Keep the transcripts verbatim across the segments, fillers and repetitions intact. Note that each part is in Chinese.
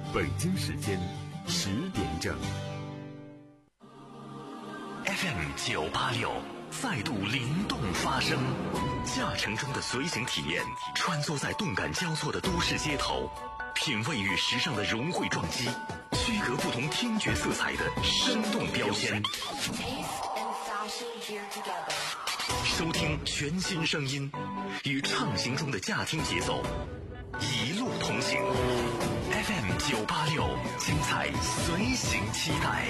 北京时间十点整。 F M 九八六再度灵动发声，驾乘中的随行体验，穿梭在动感交错的都市街头，品味与时尚的融汇撞击，区隔不同听觉色彩的生动标签。收听全新声音，与畅行中的驾听节奏，一路同行。F M 九八六，精彩随行期待。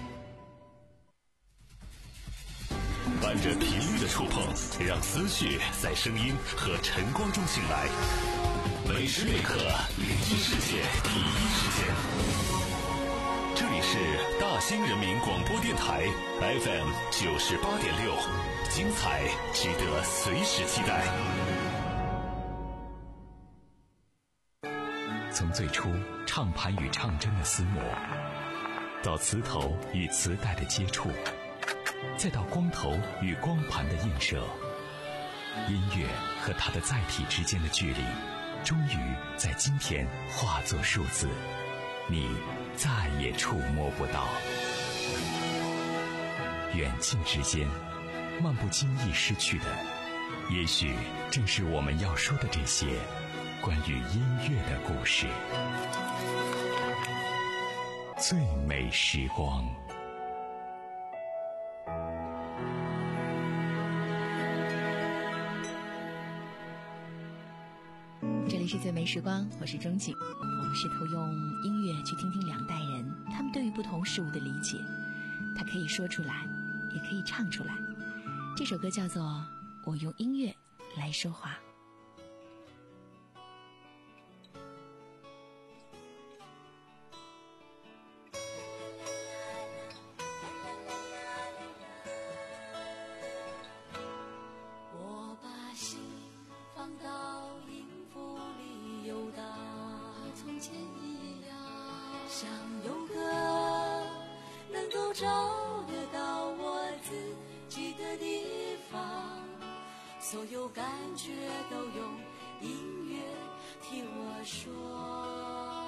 伴着频率的触碰，让思绪在声音和晨光中醒来。每时每刻，聆听世界第一时间。这里是大兴人民广播电台 F M 九十八点六，精彩值得随时期待。从最初唱盘与唱针的厮磨，到磁头与磁带的接触，再到光头与光盘的映射，音乐和它的载体之间的距离，终于在今天化作数字，你再也触摸不到。远近之间，漫不经意失去的，也许正是我们要说的这些关于音乐的故事。最美时光。 这里是最美时光，我是钟景。我们试图用音乐去听听两代人他们对于不同事物的理解，它可以说出来，也可以唱出来。这首歌叫做《我用音乐来说话》。 我把心放到音符里游荡，和从前一样，想有个能够找得到我自己的地方，所有感觉都用音乐替我说，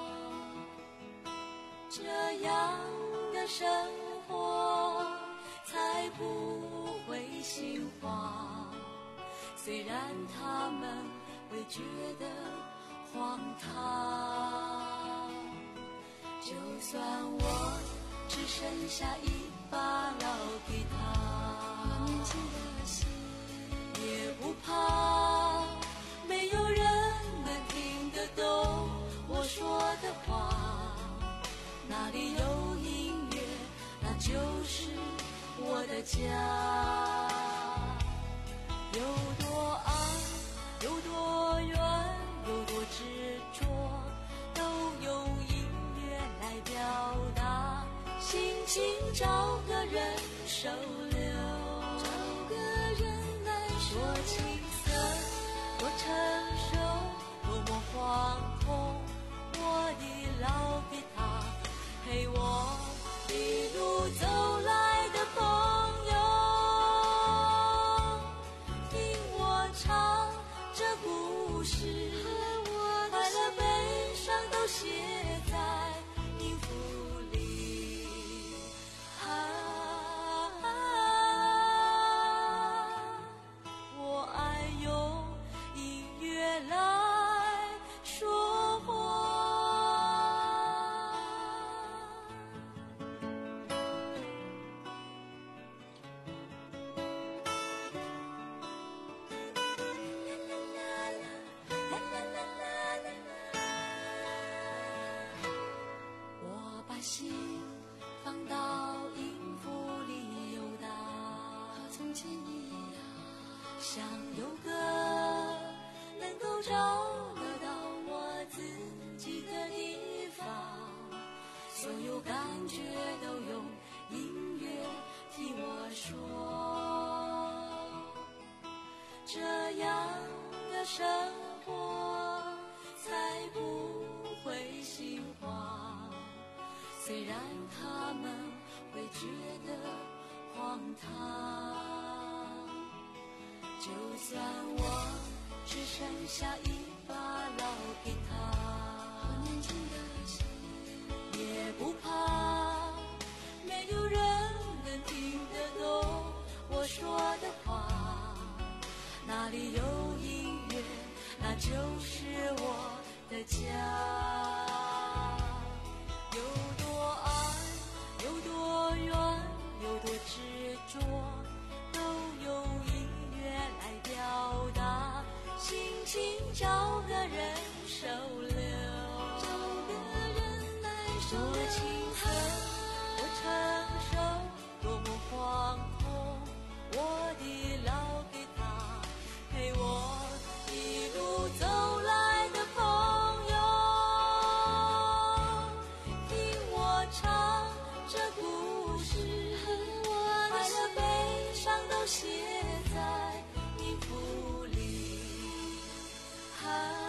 这样的生活才不会心慌，虽然他们会觉得荒唐，就算我只剩下一把老吉他，年轻的心也不怕，没有人能听得懂我说的话，哪里有音乐，那就是我的家。有多爱，有多远，有多执着，都用音乐来表达。心情找个人收留，找个人来说青涩，多成熟，多么惶恐。我的老吉他陪我一路走来的朋友，唱这故事，快乐悲伤都写在音符里。啊啊我爱用音乐来说话。心放到音符里游荡，和从前一样，想有个能够找得到我自己的地方，所有感觉都用音乐替我说，这样的生活才不会心慌，虽然他们会觉得荒唐，就算我只剩下一把老吉他，和年轻的心说青春的成熟多么惶恐，我的老给他陪我一路走来的朋友，听我唱这故事，快乐悲伤都写在音符里。啊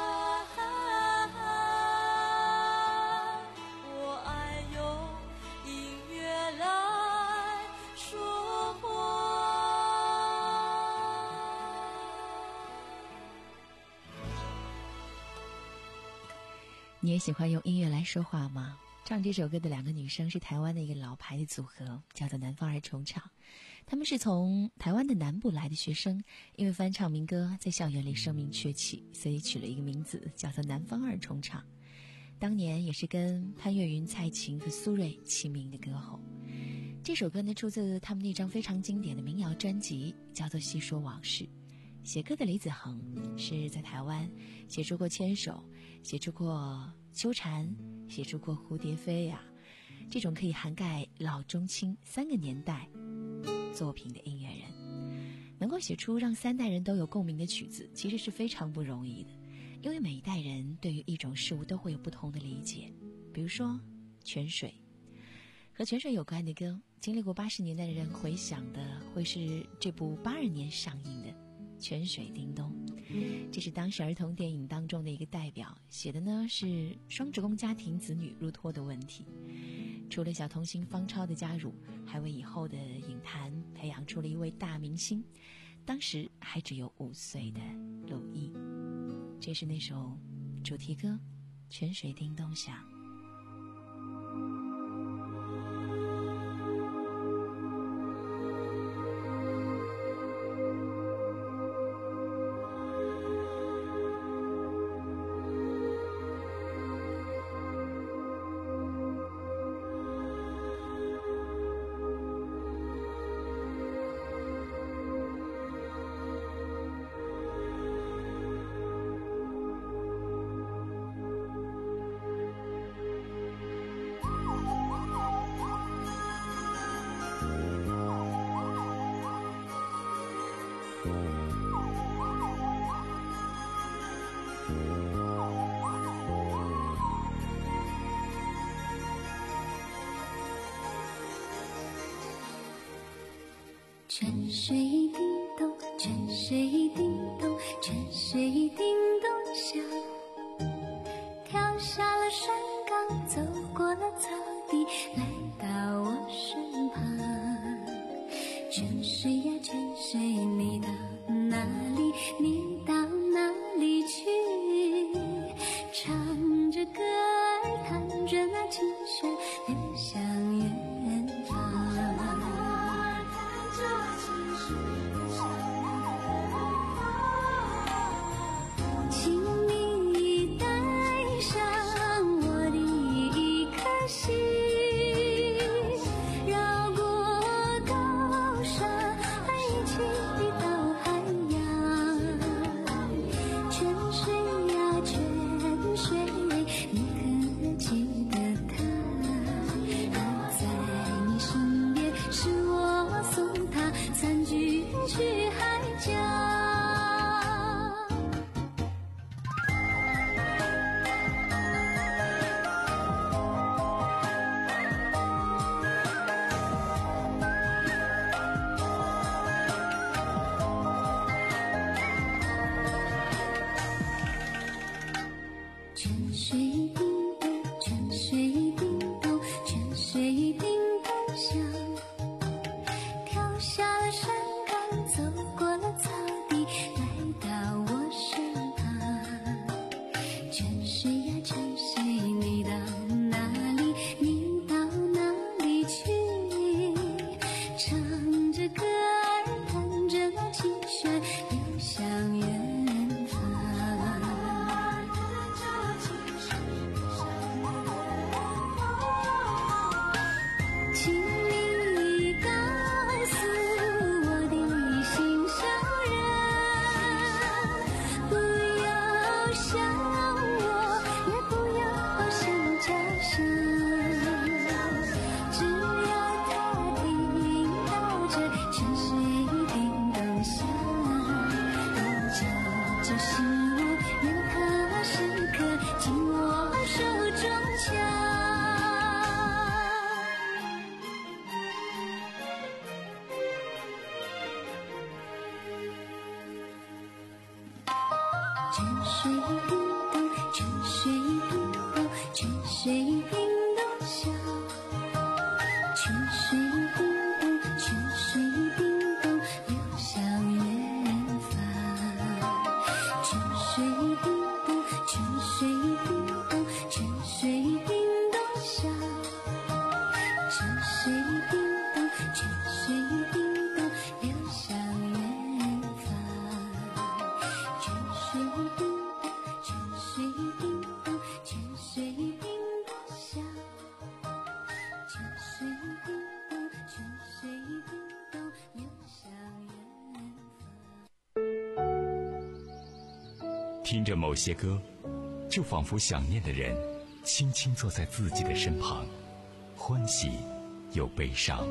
你也喜欢用音乐来说话吗？唱这首歌的两个女生是台湾的一个老牌的组合，叫做南方二重唱。他们是从台湾的南部来的学生，因为翻唱民歌在校园里声名鹊起，所以取了一个名字叫做南方二重唱。当年也是跟潘越云、蔡琴和苏芮齐名的歌后。这首歌呢出自他们那张非常经典的民谣专辑，叫做《细说往事》。写歌的李子恒是在台湾写出过《牵手》，写出过《秋蝉》，写出过《蝴蝶飞》啊，这种可以涵盖老中青三个年代作品的音乐人，能够写出让三代人都有共鸣的曲子，其实是非常不容易的。因为每一代人对于一种事物都会有不同的理解。比如说泉水，和泉水有关的歌，经历过八十年代的人回想的会是这部八二年上映的泉水叮咚，这是当时儿童电影当中的一个代表，写的呢是双职工家庭子女入托的问题。除了小童星方超的加入，还为以后的影坛培养出了一位大明星，当时还只有五岁的陆毅。这是那首主题歌《泉水叮咚响》。 泉水叮咚，泉水叮咚，泉水叮咚响，跳下了山岗，走过了草地，来到我身旁。泉水呀泉水，你到哪里？你到哪里去？唱着歌儿，弹着那琴弦，流向远方。请你带上我的一颗心，绕过高山，一起到海洋。泉水呀泉水，你可记得它？我在你身边，是我送他参军去海角。泉水叮咚，泉水叮咚，泉水叮咚响，跳下了山岗，走过了草地，来到我身旁。泉水呀泉水，你到哪里？你到哪里去？唱着歌儿，弹着那琴弦，流向远方。请你告诉我的心上人，不要想我， 水叮咚，泉水叮咚，泉水叮咚响。泉水叮咚，泉水叮咚，流向远方。泉水叮咚，泉水叮咚，泉水叮咚响。泉水叮咚，泉水叮咚，流向远方。泉水叮咚，泉水叮咚，泉水叮咚响。泉水叮咚，泉水叮咚，流向远方。 听着某些歌，就仿佛想念的人轻轻坐在自己的身旁，欢喜又悲伤。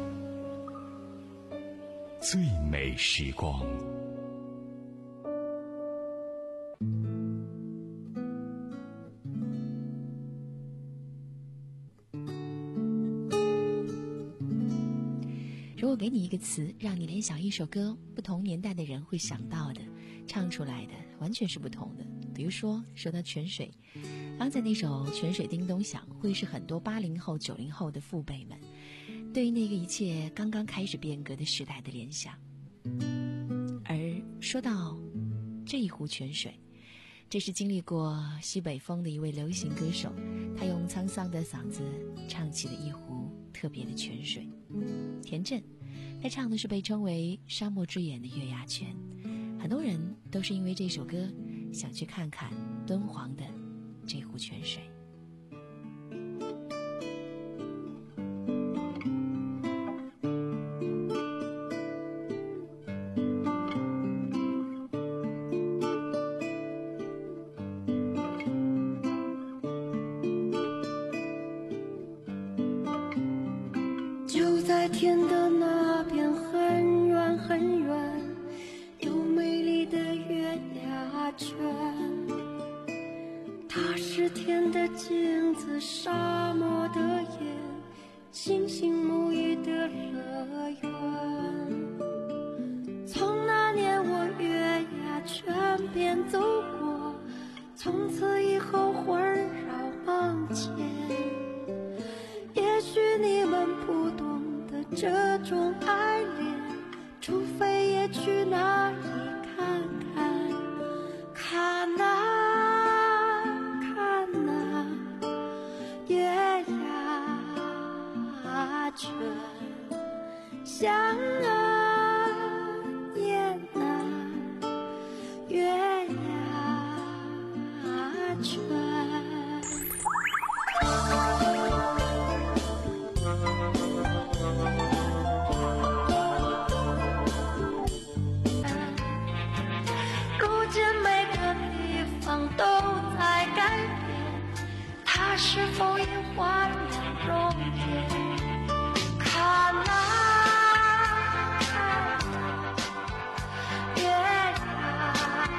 最美时光。 如果给你一个词，让你联想一首歌，不同年代的人会想到的，唱出来的完全是不同的。比如说说到泉水，刚才那首泉水叮咚响，会是很多八零后九零后的父辈们对于那个一切刚刚开始变革的时代的联想。而说到这一壶泉水，这是经历过西北风的一位流行歌手，他用沧桑的嗓子唱起了一壶特别的泉水。田震，他唱的是被称为沙漠之眼的月牙泉，很多人都是因为这首歌想去看看敦煌的这壶泉水。 就在天的那边很远很远，有美丽的月牙泉。它是天的镜子，沙漠的眼，星星沐浴的乐园。从那年我月牙泉边走过，从此以后环绕梦前。也许你们不懂得这种爱恋，除非也去那里看看，看啊看啊，月牙泉，想啊念啊，月牙泉。如今每个地方都在改变，它是否也换了容颜？看啊看啊，月牙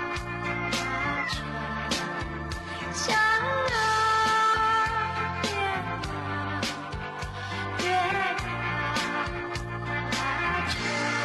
泉，想啊念啊，月牙泉。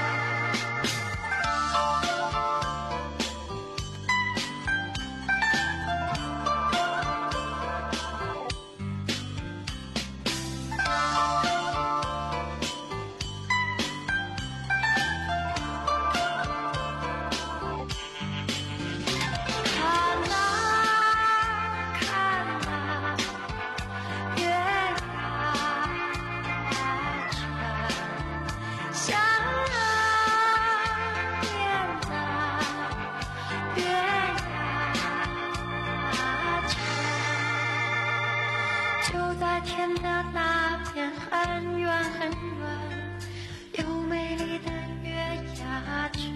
天的那边很远很远，有美丽的月牙泉。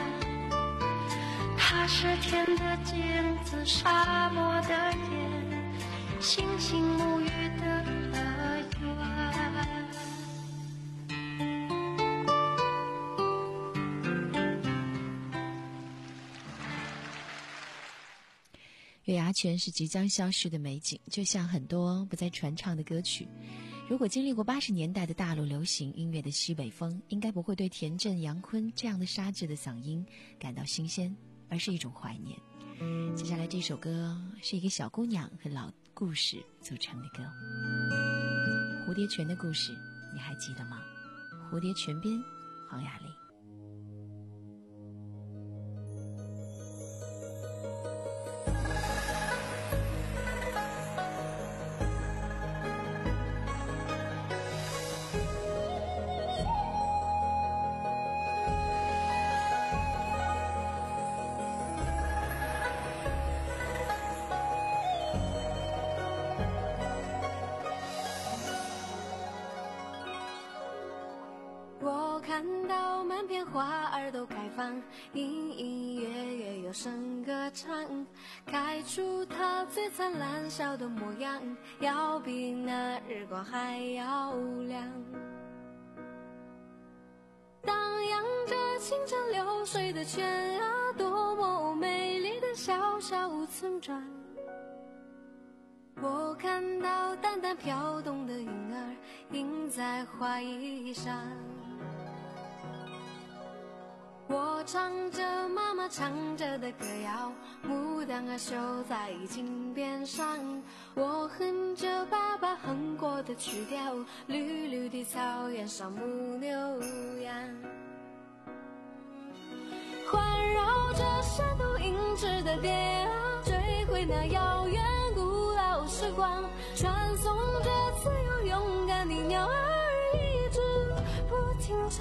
它是天的镜子，沙漠的眼，星星沐浴的乐园。 月牙泉是即将消失的美景，就像很多不再传唱的歌曲。如果经历过八十年代的大陆流行音乐的西北风，应该不会对田震、杨坤这样的沙质的嗓音感到新鲜，而是一种怀念。 接下来这首歌是一个小姑娘和老故事组成的歌，蝴蝶泉的故事，你还记得吗？蝴蝶泉边，黄雅莉。 看到满片花儿都开放，隐隐约约有声歌唱，开出它最灿烂笑的模样，要比那日光还要亮。荡漾着清澈流水的泉啊，多么美丽的小小村庄。我看到淡淡飘动的云儿映在花衣上，我唱着妈妈唱着的歌谣，牡丹儿绣在襟边上，我哼着爸爸哼过的曲调，绿绿的草原上牧牛羊，环绕着山头银枝的蝶啊，追回那遥远古老时光，传颂着自由勇敢的鸟儿一直不停唱。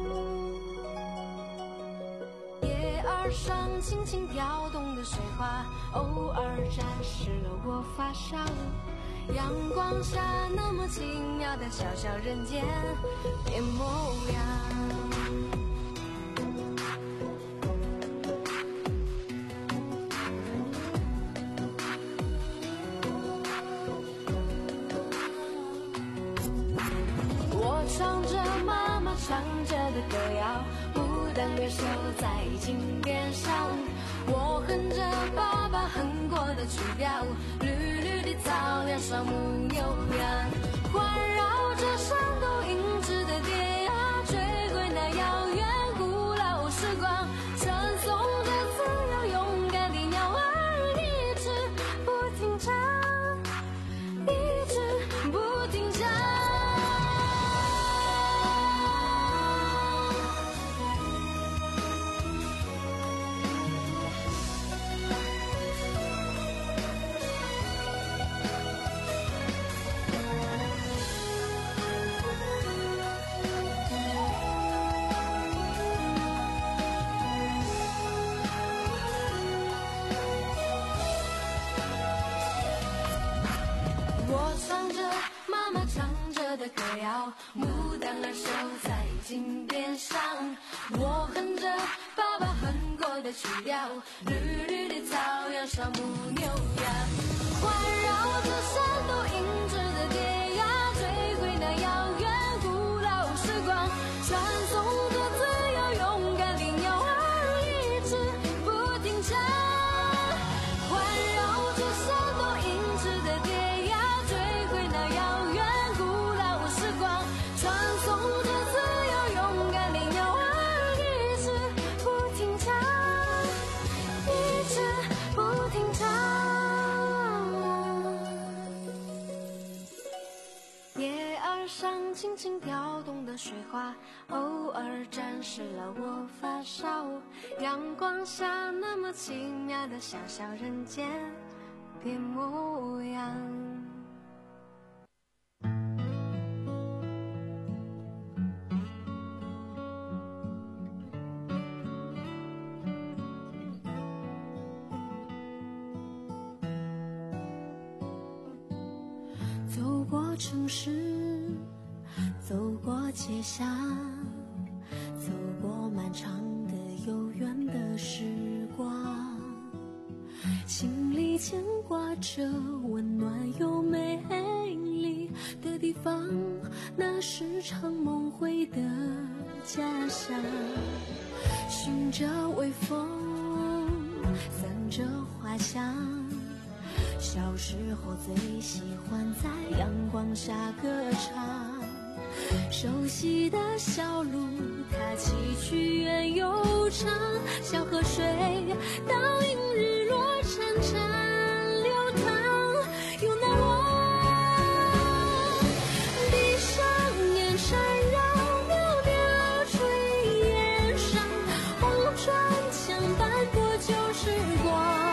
叶儿上轻轻跳动的水花，偶尔沾湿了我发梢，阳光下那么奇妙的小小人间变模样。唱着妈妈唱着的歌谣，牡丹儿绣在襟边上，我哼着爸爸哼过的曲调，绿绿的草原上牧牛羊，环绕着山头银枝的蝶啊，追回那遥远古老时光，传颂着自由勇敢的鸟儿一直不停唱，一直不停唱。歌谣，牡丹儿绣在襟边上，我哼着爸爸哼过的曲调，绿绿的草原上牧牛羊，环绕着山头银枝的蝶呀，追回那遥远古老时光，传颂着自由勇敢的鸟儿一直不停唱，环绕着山头银枝的蝶呀，追回那遥远传颂着自由勇敢的鸟儿一直不停唱，一直不停唱。叶儿上轻轻跳动的水花，偶尔沾湿了我发梢，阳光下那么奇妙的小小人间变模样。走过城市，走过街巷，走过漫长的悠远的时光，心里牵挂着温暖又美丽的地方，那是常梦回的家乡。寻着微风，散着花香，小时候最喜欢在阳光下歌唱，熟悉的小路，它崎岖远又长，小河水倒映日落潺流淌，拥抱我。闭上眼，缠绕袅袅炊烟上，红砖墙斑驳旧时光。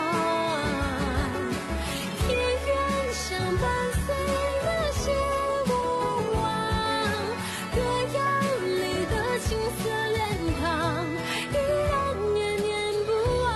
田园相伴随那些过往，歌谣里的青涩脸庞，依然念念不忘。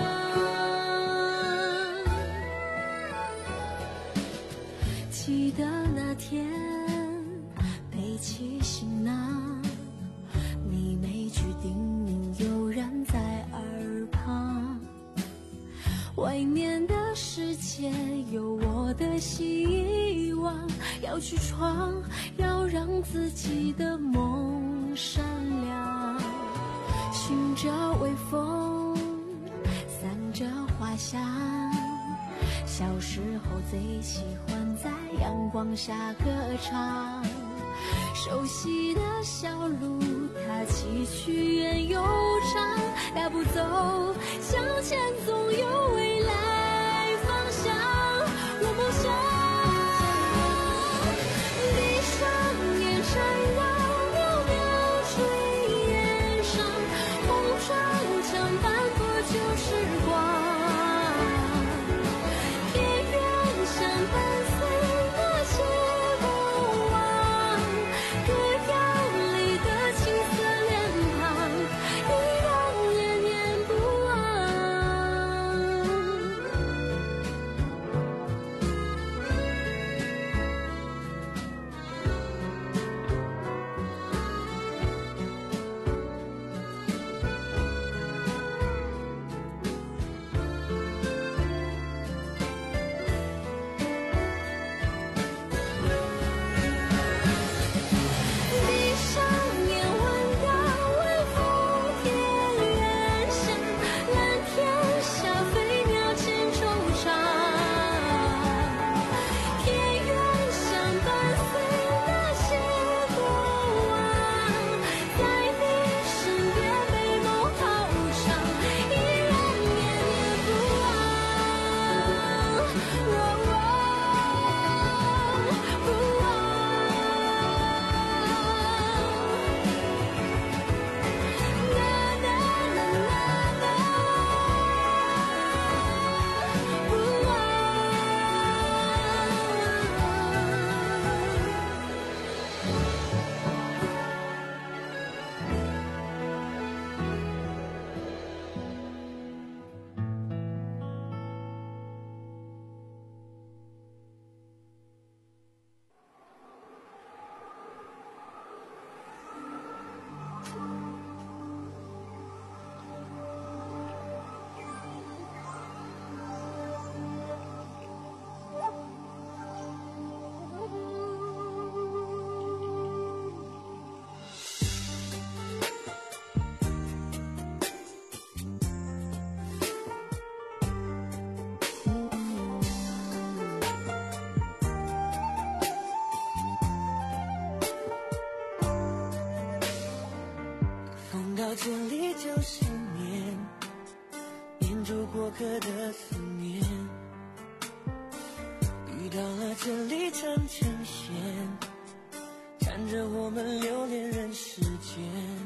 记得那天背起行囊，你每句叮咛悠然在耳旁。外面的世界有我的希望，要去闯，要让自己的梦闪亮。寻着微风，散着花香，小时候最喜欢在阳光下歌唱。熟悉的小路，它崎岖远又长，大步走，向前总有未来方向。我梦想闭上眼，缠绕袅袅炊烟上，红砖墙斑驳旧时光。田园相伴随那些过往，歌谣里的青涩脸庞，依然念念不忘。闭上眼，闻到微风田园香，蓝天下飞鸟牵惆怅。田园相伴随那些过往，在你身边美梦好长，依然念念不忘。哦不忘。 风到这里就是念，念住过客的思念。遇到了这里缠成线，缠着我们留恋人世间。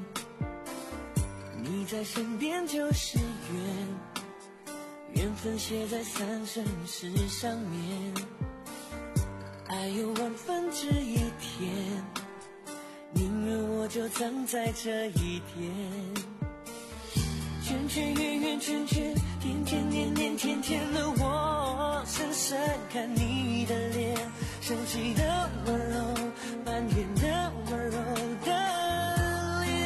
你在身边就是缘，缘分写在三生石上面。爱有万分之一甜，宁愿我就葬在这一天。圈圈圆圆圈圈，天天年年天天的我，深深看你的脸，生气的温柔，埋怨的温柔的脸。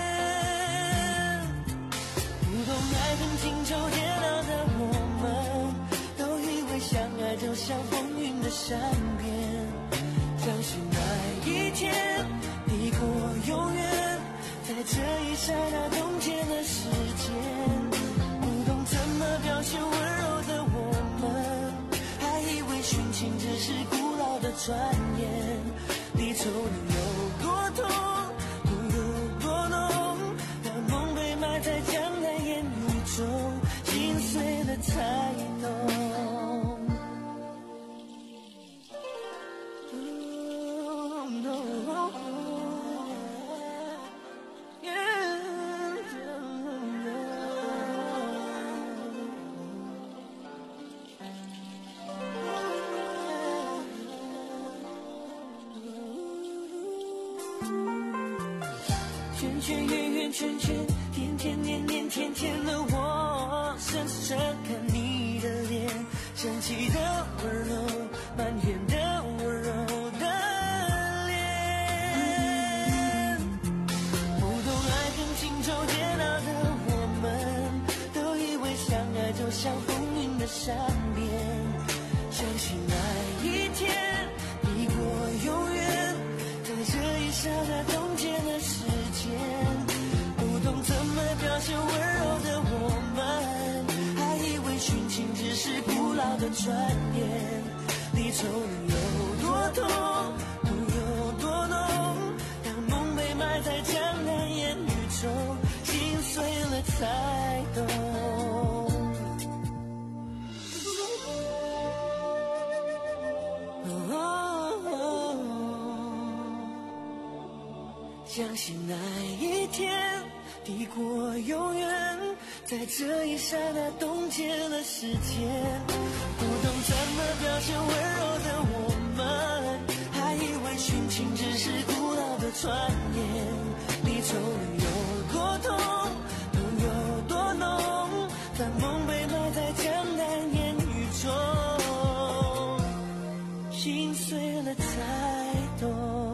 不懂爱恨情仇煎熬的我们，都以为相爱就像风云的善变，相信那一天抵过永远，在这一刹那冻结了时间。不懂怎么表现温柔的我们，还以为殉情只是古老的传言。离愁能有多痛，痛有多浓，那梦被埋在江南烟雨中，心碎了才浓。 圈圈，天天年年天天的我，深深看你的脸，生气的温柔，埋怨的温柔的脸。不懂爱恨情仇煎熬的我们，都以为相爱就像风云的善变，相信那一天抵过永远，在这一刹那冻结了时间。不懂怎么表现温柔的我们，还以为殉情只是古老的传言。离愁有多痛，痛有多浓，当梦被埋在江南烟雨中，心碎了才懂。相信那一天抵过永远，在这一刹那冻结了时间。不懂怎么表现温柔的我们，还以为殉情只是古老的传言。离愁有多痛，痛有多浓，当梦被埋在江南烟雨中，心碎了才懂。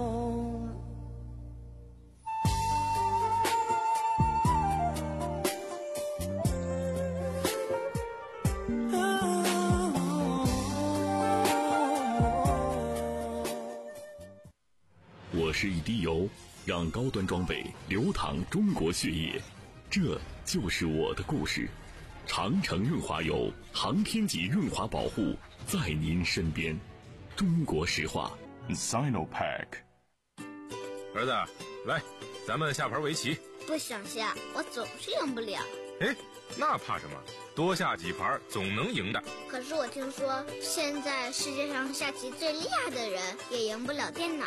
我是一滴油，让高端装备流淌中国血液，这就是我的故事。长城润滑油，航天级润滑保护，在您身边。中国石化 Sinopack。 儿子，来，咱们下盘围棋。 不想下，我总是赢不了。 哎，那怕什么？多下几盘总能赢的。 可是我听说，现在世界上下棋最厉害的人也赢不了电脑。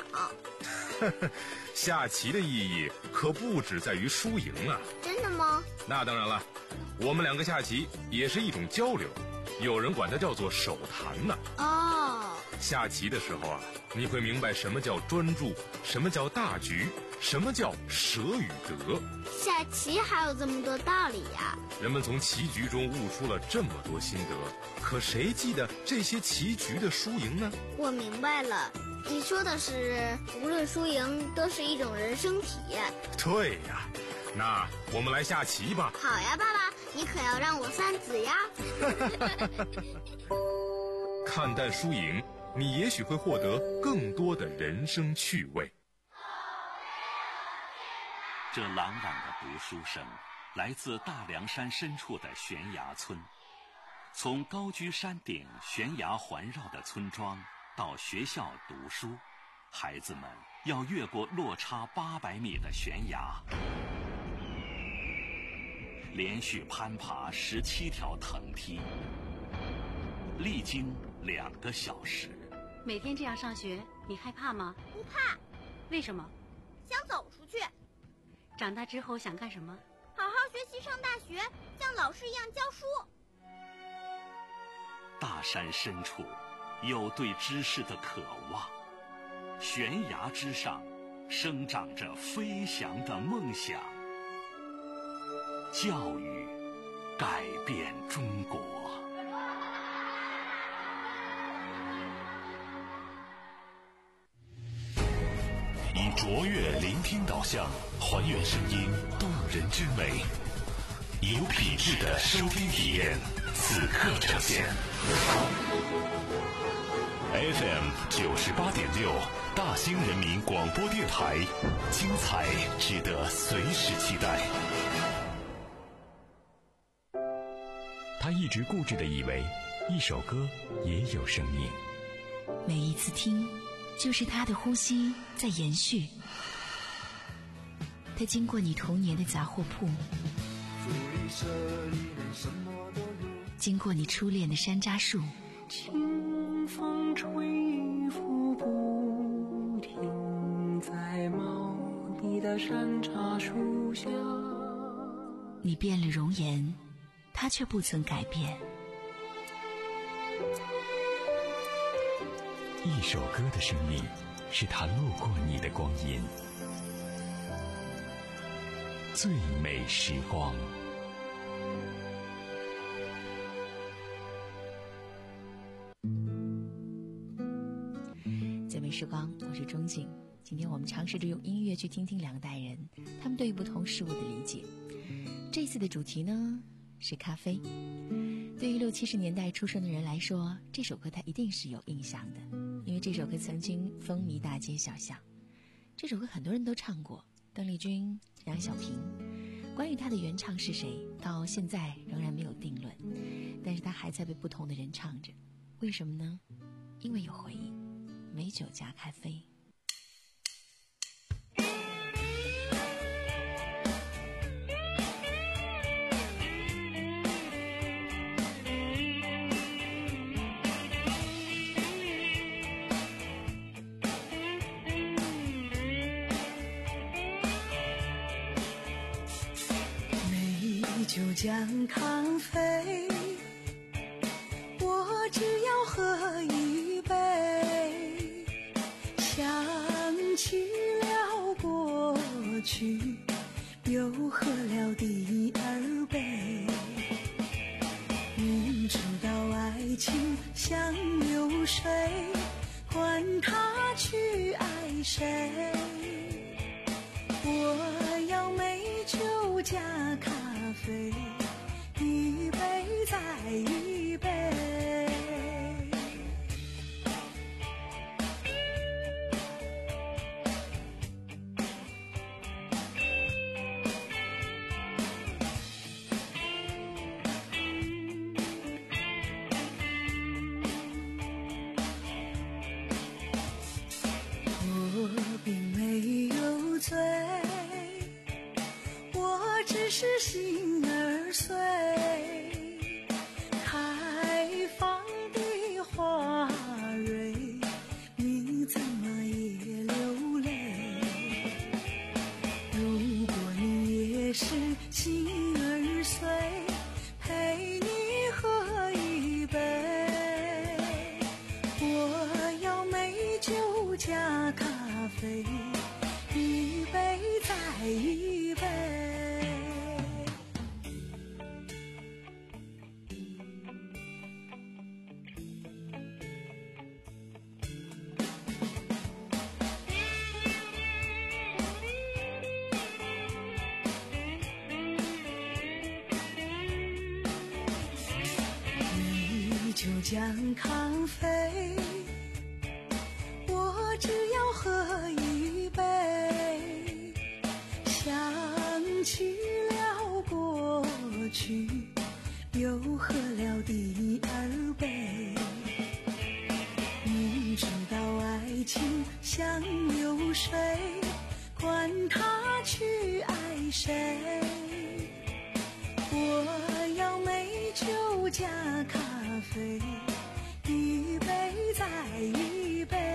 下棋的意义可不只在于输赢啊。 真的吗？ 那当然了，我们两个下棋也是一种交流，有人管它叫做手谈呢。 哦， 下棋的时候啊，你会明白什么叫专注，什么叫大局，什么叫舍与得。 下棋还有这么多道理呀！ 人们从棋局中悟出了这么多心得，可谁记得这些棋局的输赢呢？ 我明白了，你说的是无论输赢都是一种人生体验。 对呀，那我们来下棋吧。 好呀，爸爸，你可要让我三子呀。 看淡输赢，你也许会获得更多的人生趣味。 这朗朗的读书声来自大凉山深处的悬崖村。从高居山顶悬崖环绕的村庄到学校读书，孩子们要越过落差八百米的悬崖，连续攀爬十七条藤梯，历经两个小时。 每天这样上学，你害怕吗？ 不怕。 为什么？ 想走出去。 长大之后想干什么？ 好好学习，上大学，像老师一样教书。 大山深处有对知识的渴望，悬崖之上生长着飞翔的梦想。教育改变中国。以卓越聆听导向，还原声音动人之美，有品质的收听体验，此刻呈现。F M 九十八点六，大兴人民广播电台，精彩值得随时期待。 他一直固执地以为，一首歌也有生命。 每一次听，就是他的呼吸在延续。他经过你童年的杂货铺，经过你初恋的山楂树， 清风吹拂不停，在茂密的山楂树下。 你变了容颜，他却不曾改变。 一首歌的生命，是他路过你的光阴。 最美时光。 最美时光，我是钟景。今天我们尝试着用音乐去听听两代人他们对于不同事物的理解。这次的主题呢是咖啡。对于六七十年代出生的人来说，这首歌他一定是有印象的，因为这首歌曾经风靡大街小巷。这首歌很多人都唱过，邓丽君、杨小萍。关于他的原唱是谁，到现在仍然没有定论，但是他还在被不同的人唱着。为什么呢？因为有回忆。美酒加咖啡。 美酒加咖啡，我只要喝一杯，想起了过去，又喝了第二杯。不知道爱情像流水，管他去爱谁，我要美酒加咖啡，一杯再一杯。我并没有醉，我只是心儿碎，开放的花蕊，你怎么也流泪？如果你也是心儿碎，陪你喝一杯，我要美酒加咖啡，一杯再一杯。美酒加咖啡，我只要喝一杯，想起了过去，又喝了第二杯。不知道爱情像流水，管他去爱谁，我要美酒加咖啡，一杯再一杯。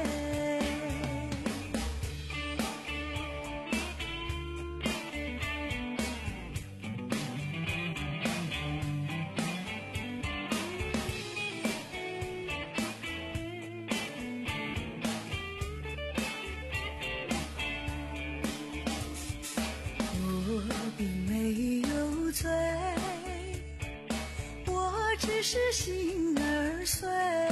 我并没有醉，我只是心儿碎，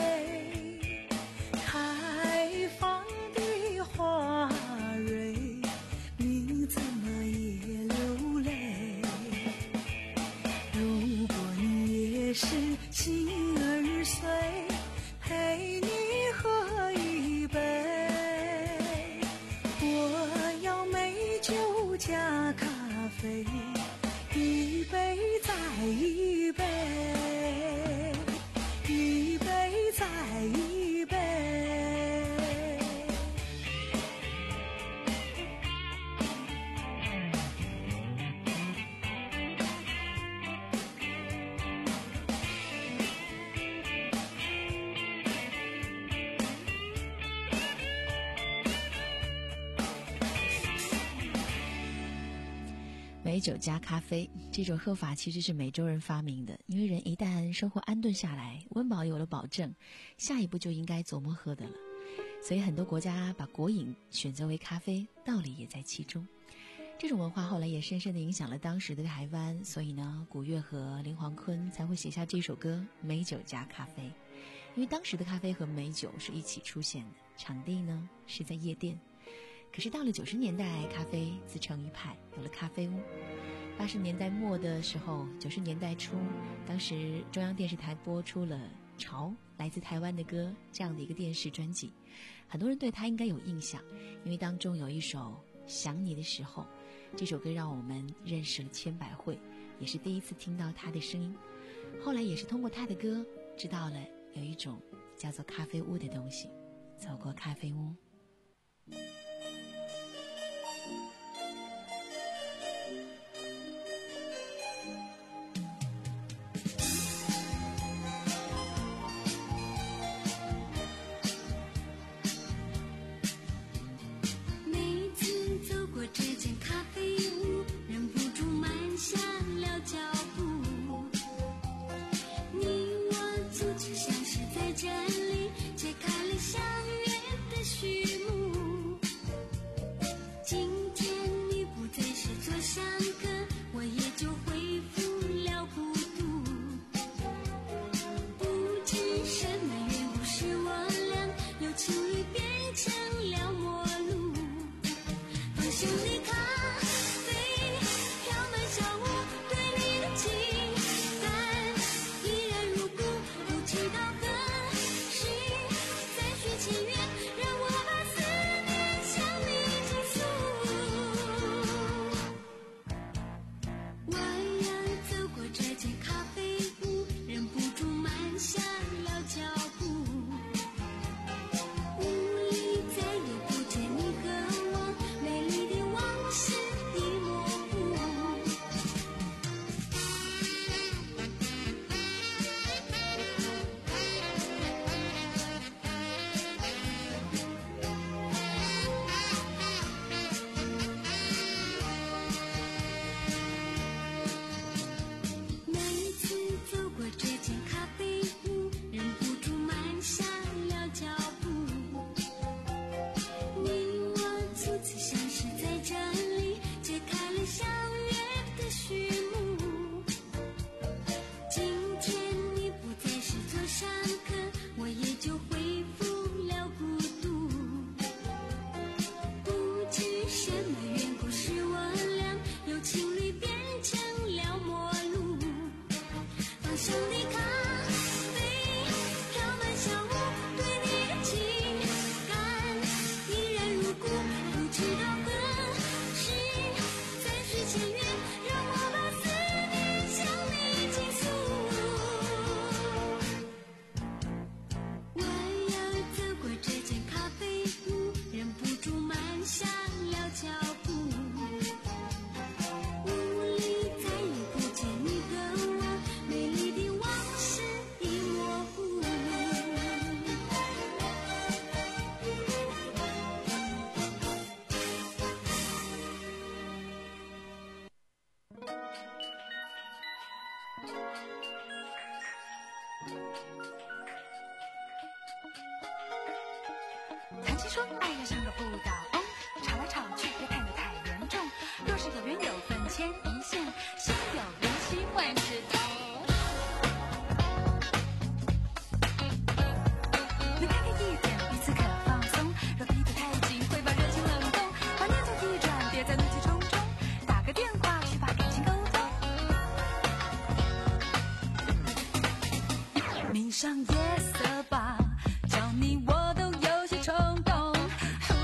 开放的花蕊，你怎么也流泪？如果你也是心儿碎，陪你喝一杯，我要美酒加咖啡，一杯再一杯，一杯再一杯。 美酒加咖啡这种喝法其实是美洲人发明的，因为人一旦生活安顿下来，温饱有了保证，下一步就应该琢磨喝的了。所以很多国家把国饮选择为咖啡，道理也在其中。 这种文化后来也深深地影响了当时的台湾，所以呢，古月和林煌坤才会写下这首歌《美酒加咖啡》。因为当时的咖啡和美酒是一起出现的，场地呢是在夜店。可是到了九十年代，咖啡自成一派，有了咖啡屋。八十年代末的时候，九十年代初，当时中央电视台播出了《潮来自台湾的歌》这样的一个电视专辑，很多人对他应该有印象，因为当中有一首《想你的时候》，这首歌让我们认识了千百惠，也是第一次听到他的声音。后来也是通过他的歌知道了有一种叫做咖啡屋的东西。走过咖啡屋， 每次走过这间咖啡屋，忍不住慢下了脚步。你我足迹像是在这里揭开了相约的序幕。今天你不再是座上客，我也就恢复了孤独。不知什么缘故，使我俩由情侣变成了陌路。放手的咖啡飘满小屋，对你的情感依然如故。不知道何时再续前缘，让我把思念向你倾诉。我要走过这间咖啡屋，忍不住慢下了脚步。屋里再也不见你和我，美丽的往事已模糊。每次走过这间咖啡屋，忍不住慢下了脚步。你我初次相识在这里，揭开了相约的序幕。今天你不再是座上客，我也就恢复了孤独。不知什么缘故，使我俩由情侣变成了陌路。放手的咖啡飘满小屋，对你的情感依然如故。不知道何时再续前缘，让我把思念向你倾诉。我要走过这间咖啡屋，忍不住慢下了脚步。屋里再也不见你和我，美丽的往事已模糊。 谈情说爱要像个不倒翁，吵来吵去别看得太严重。若是有缘有份牵一线，心有灵犀万事通。离开个一点，彼此可放松。若逼得太紧，会把热情冷冻。把念头一转，别再怒气冲冲。打个电话去把感情沟通。迷上夜色吧，叫你我都有些冲动。忽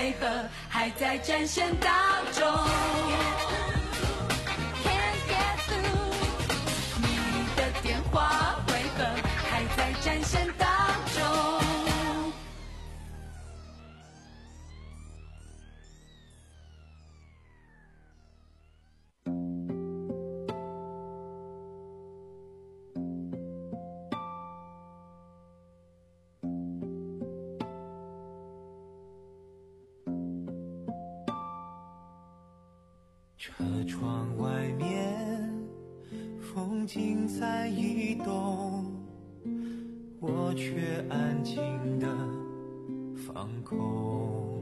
为何还在战线当中？ Can't get through， 你的电话为何还在战线当中？ 车窗外面，风景在移动，我却安静地放空。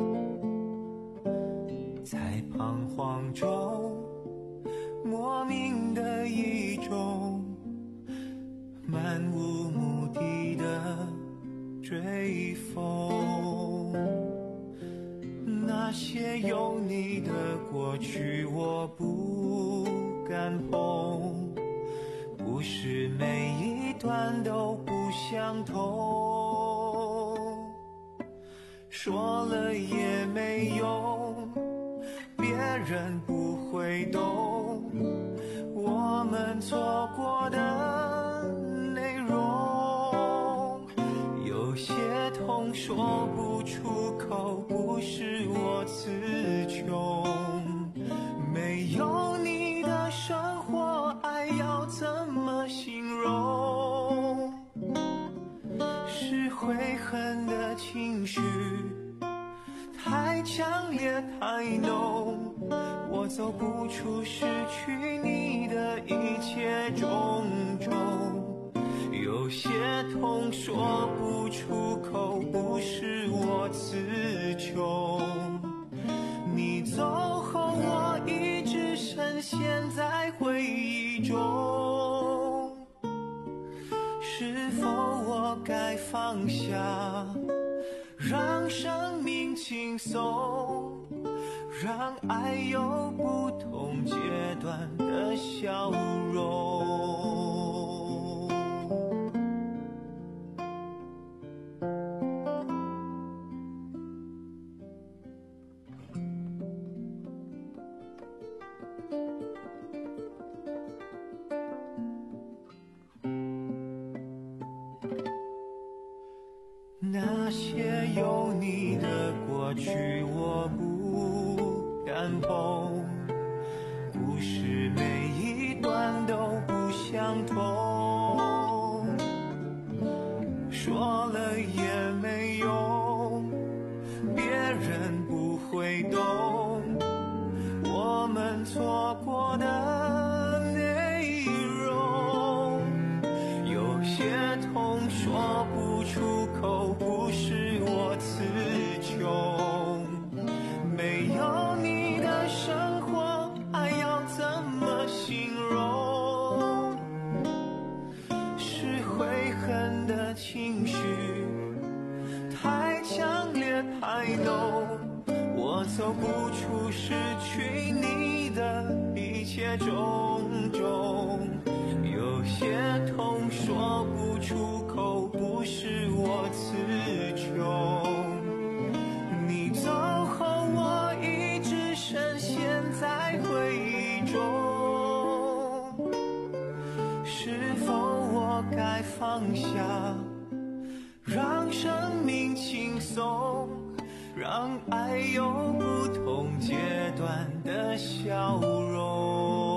在彷徨中，莫名的一种漫无目的的追风。那些有你的过去我不敢碰，不是每一段都不相同，说了也没用，别人不会懂我们错过的内容。有些痛说不出口，不是我词穷，没有你的生活，爱要怎么形容？是悔恨的情绪太强烈太浓，我走不出失去你的一切种种。有些痛说不出口，不是我词穷，你走后我一直深陷在回忆中，是否我该放下，让生命轻松，让爱有不同阶段的笑容。那些有你的过去我不敢碰，故事每一段都不相同，说了也没用，别人不会懂我们错过的内容。有些痛说不出口，不是我词穷，没有你的生活，爱要怎么形容？是悔恨的情绪太强烈太浓，我走不出失去你的一切种种。有些痛说不出口，不是我词穷，你走后我一直深陷在回忆中，是否我该放下，让生命轻松，让爱有不同阶段的笑容。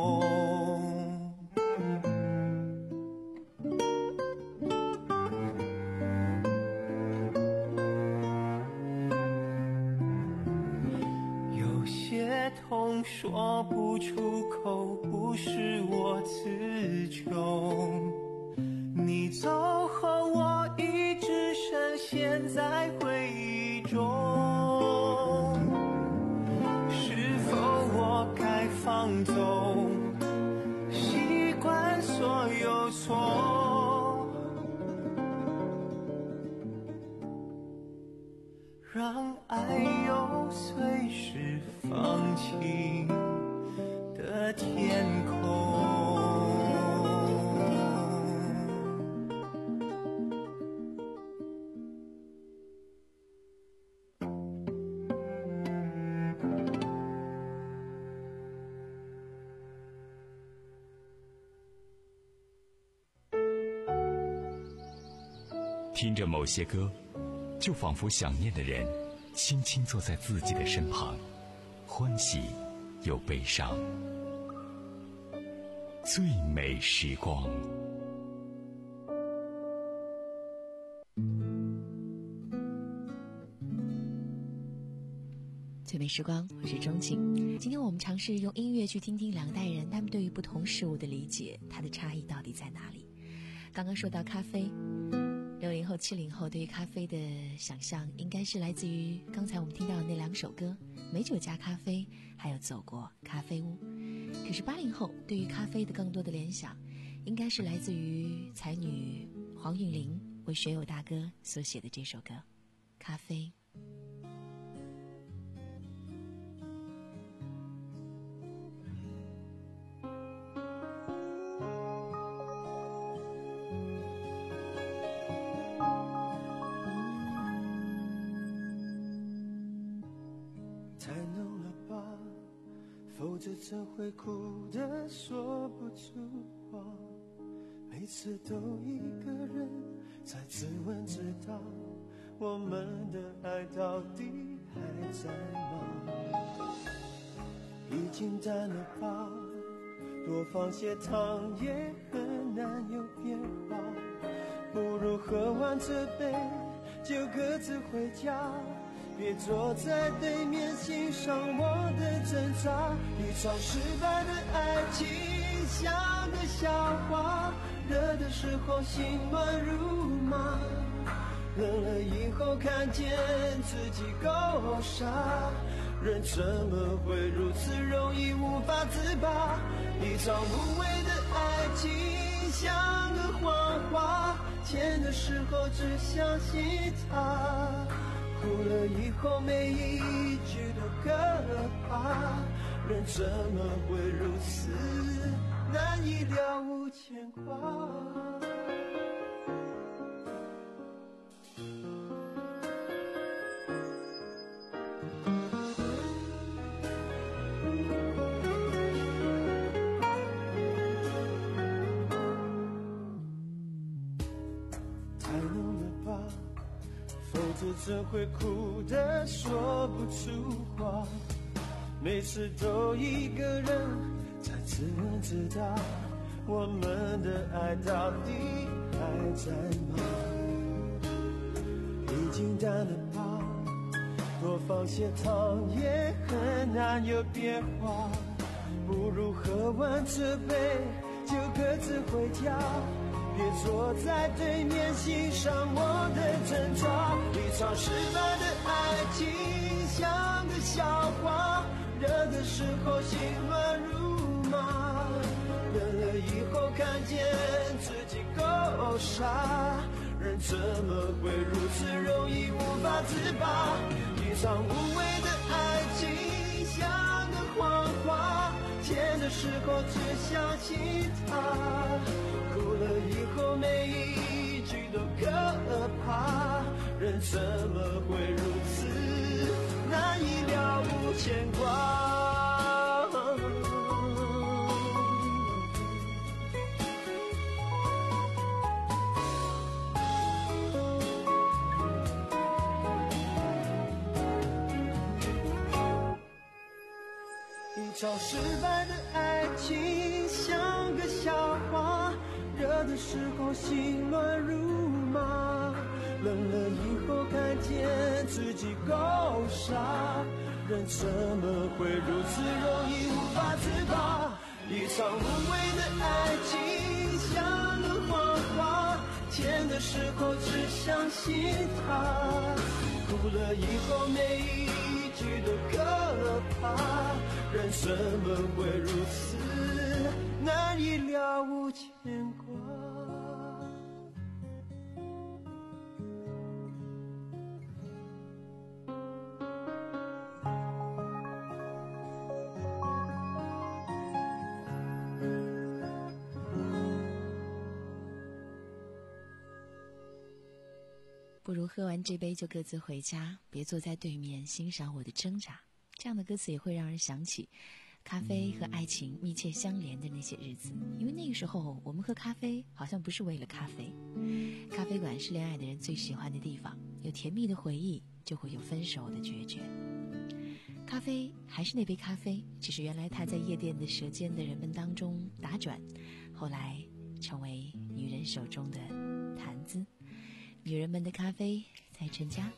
有些痛说不出口，不是我词穷，你走后我一直深陷在回忆中，是否我该放纵，习惯所有错，让爱有随时放晴的天空。 听着某些歌，就仿佛想念的人轻轻坐在自己的身旁，欢喜又悲伤。最美时光。 最美时光，我是钟情。今天我们尝试用音乐去听听两代人他们对于不同事物的理解，它的差异到底在哪里。刚刚说到咖啡，六零后七零后对于咖啡的想象应该是来自于刚才我们听到的那两首歌，美酒加咖啡，还有走过咖啡屋。可是八零后对于咖啡的更多的联想应该是来自于才女黄韵玲为学友大哥所写的这首歌《咖啡》。 怎会哭得说不出话，每次都一个人在自问自答，我们的爱到底还在吗？已经淡了吧，多放些糖也很难有变化，不如喝完这杯就各自回家，别坐在对面欣赏我的挣扎。一场失败的爱情像个笑话，热的时候心乱如麻，冷了以后看见自己够傻，人怎么会如此容易无法自拔？一场无谓的爱情像个谎话，甜的时候只相信它，哭了以后每一句都可怕，人怎么会如此难以了无牵挂？太浓了吧，否则怎会哭得说不出话？每次都一个人在自问自答，我们的爱到底还在吗？已经淡了吧，多放些糖也很难有变化，不如喝完这杯就各自回家，别坐在对面欣赏我的挣扎。一场失败的爱情像个笑话，热的时候心乱如麻，冷了以后看见自己够傻，人怎么会如此容易无法自拔？一场无谓的爱情像个谎话，甜的时候只相信它，哭了以后每一句都可怕，人怎么会如此难以了无牵挂？一场失败的爱情像个笑话，热的时候心乱如麻，冷了以后看见自己够傻，人怎么会如此容易无法自拔？一场无谓的爱情像个谎话，甜的时候只相信它，哭了以后每一句都可怕，人怎么会如此难以了无牵挂？ 不如喝完这杯就各自回家，别坐在对面欣赏我的挣扎。这样的歌词也会让人想起咖啡和爱情密切相连的那些日子，因为那个时候我们喝咖啡好像不是为了咖啡，咖啡馆是恋爱的人最喜欢的地方，有甜蜜的回忆，就会有分手的决绝。咖啡还是那杯咖啡，只是原来它在夜店的舌尖的人们当中打转，后来成为女人手中的坛子。女人们的咖啡在陈家。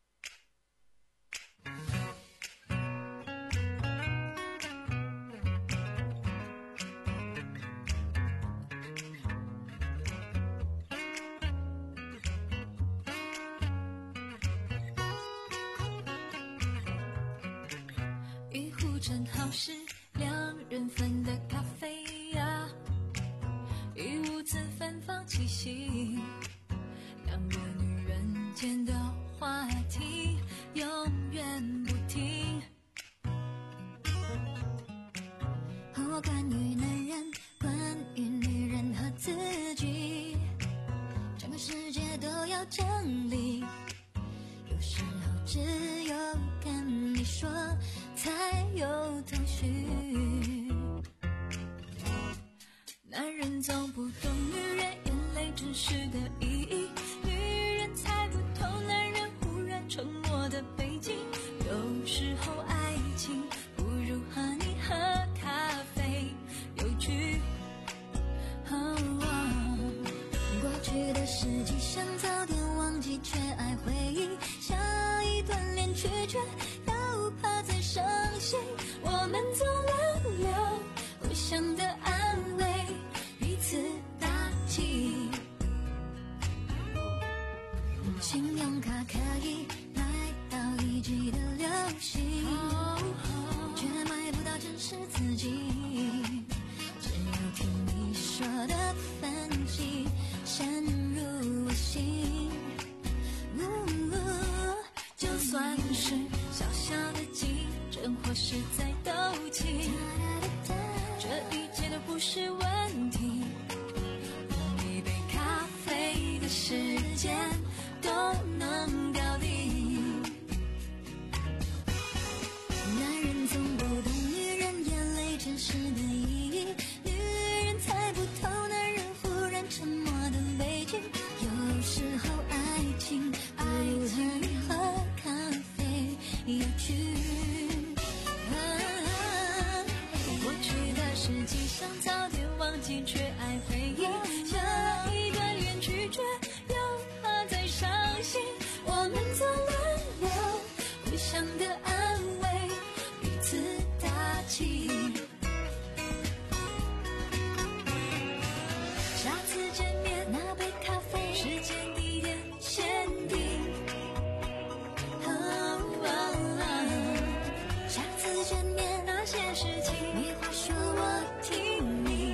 一壶正好是两人份的咖啡呀，一屋子芬芳气息，两个女人间的话题永远不停。我关于男人，关于女人和自己，整个世界都要整理，有时候只有跟你说才有头绪。男人总不懂女人眼泪真实的意义，女人才不懂男人忽然沉默的背景。有时候爱情不如和你喝咖啡有趣。哦哦、过去的事迹想早点忘记，却爱回忆，下一段恋曲却又怕再伤心。我们总轮流互相的安慰，彼此打气。信用卡可以买到一 G 的流行，却买不到真实自己。只有听你说的分析深入我心。就算是小小的竞争或是在斗气，这一切都不是问题。用一杯咖啡的时间都能掉地。男人总不懂女人眼泪真实的意义，女人才不懂男人忽然沉默的背景。有时候爱情爱情和咖啡有趣。过去的事迹想早点忘记，却爱回忆，下一段恋曲却又怕再伤心。我们总轮流互相的安慰，彼此打气。下次见面那杯咖啡，时间地点限定。下次见面那些事情，没话说我听你。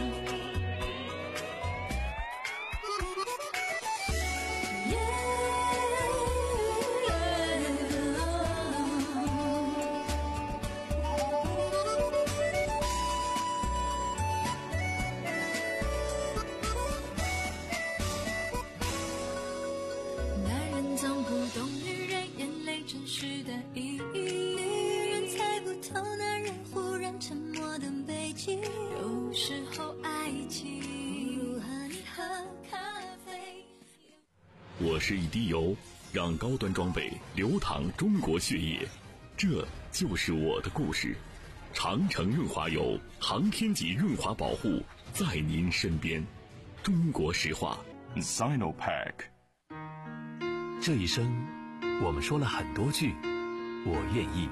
男人总不懂女人眼泪真实的意义，女人才不懂男人忽然沉默的背景。有时候爱情如和你喝咖啡。 我是一滴油，让高端装备流淌中国血液，这就是我的故事。长城润滑油，航天级润滑保护，在您身边。中国石化 Sinopack。 这一生我们说了很多句我愿意。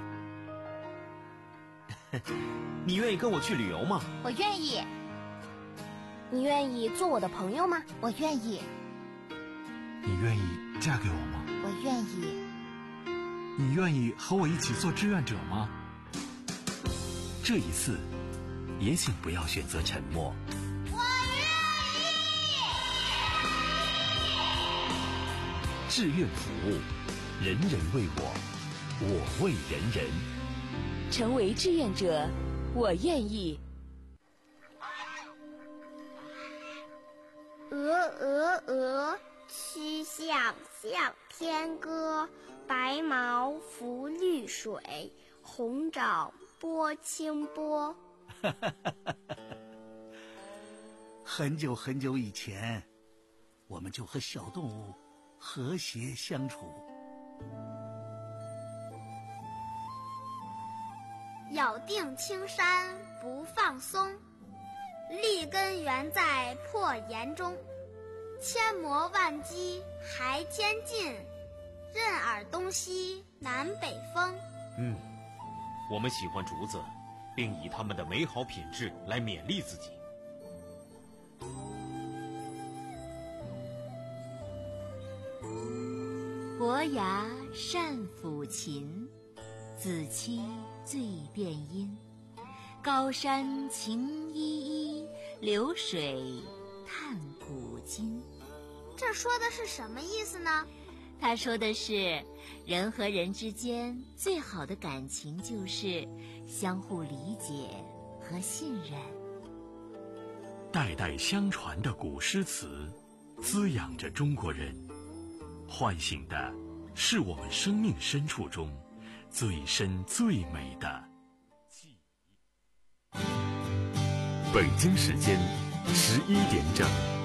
你愿意跟我去旅游吗？ 我愿意。你愿意做我的朋友吗？我愿意。 你愿意嫁给我吗？ 我愿意。 你愿意和我一起做志愿者吗？ 这一次也请不要选择沉默。 我愿意。志愿服务，人人为我，我为人人。 成为志愿者，我愿意。 鹅鹅鹅，曲项向天歌。白毛浮绿水，红掌拨清波。 很久很久以前，我们就和小动物和谐相处。 咬定青山不放松，立根原在破岩中。千磨万击还坚劲，任尔东西南北风。 嗯，我们喜欢竹子，并以它们的美好品质来勉励自己。 伯牙善抚琴，子期最辨音。高山晴依依，流水叹古今。 这说的是什么意思呢？ 他说的是，人和人之间最好的感情就是相互理解和信任。 代代相传的古诗词，滋养着中国人，唤醒的是我们生命深处中最深最美的记忆。 北京时间十一点整。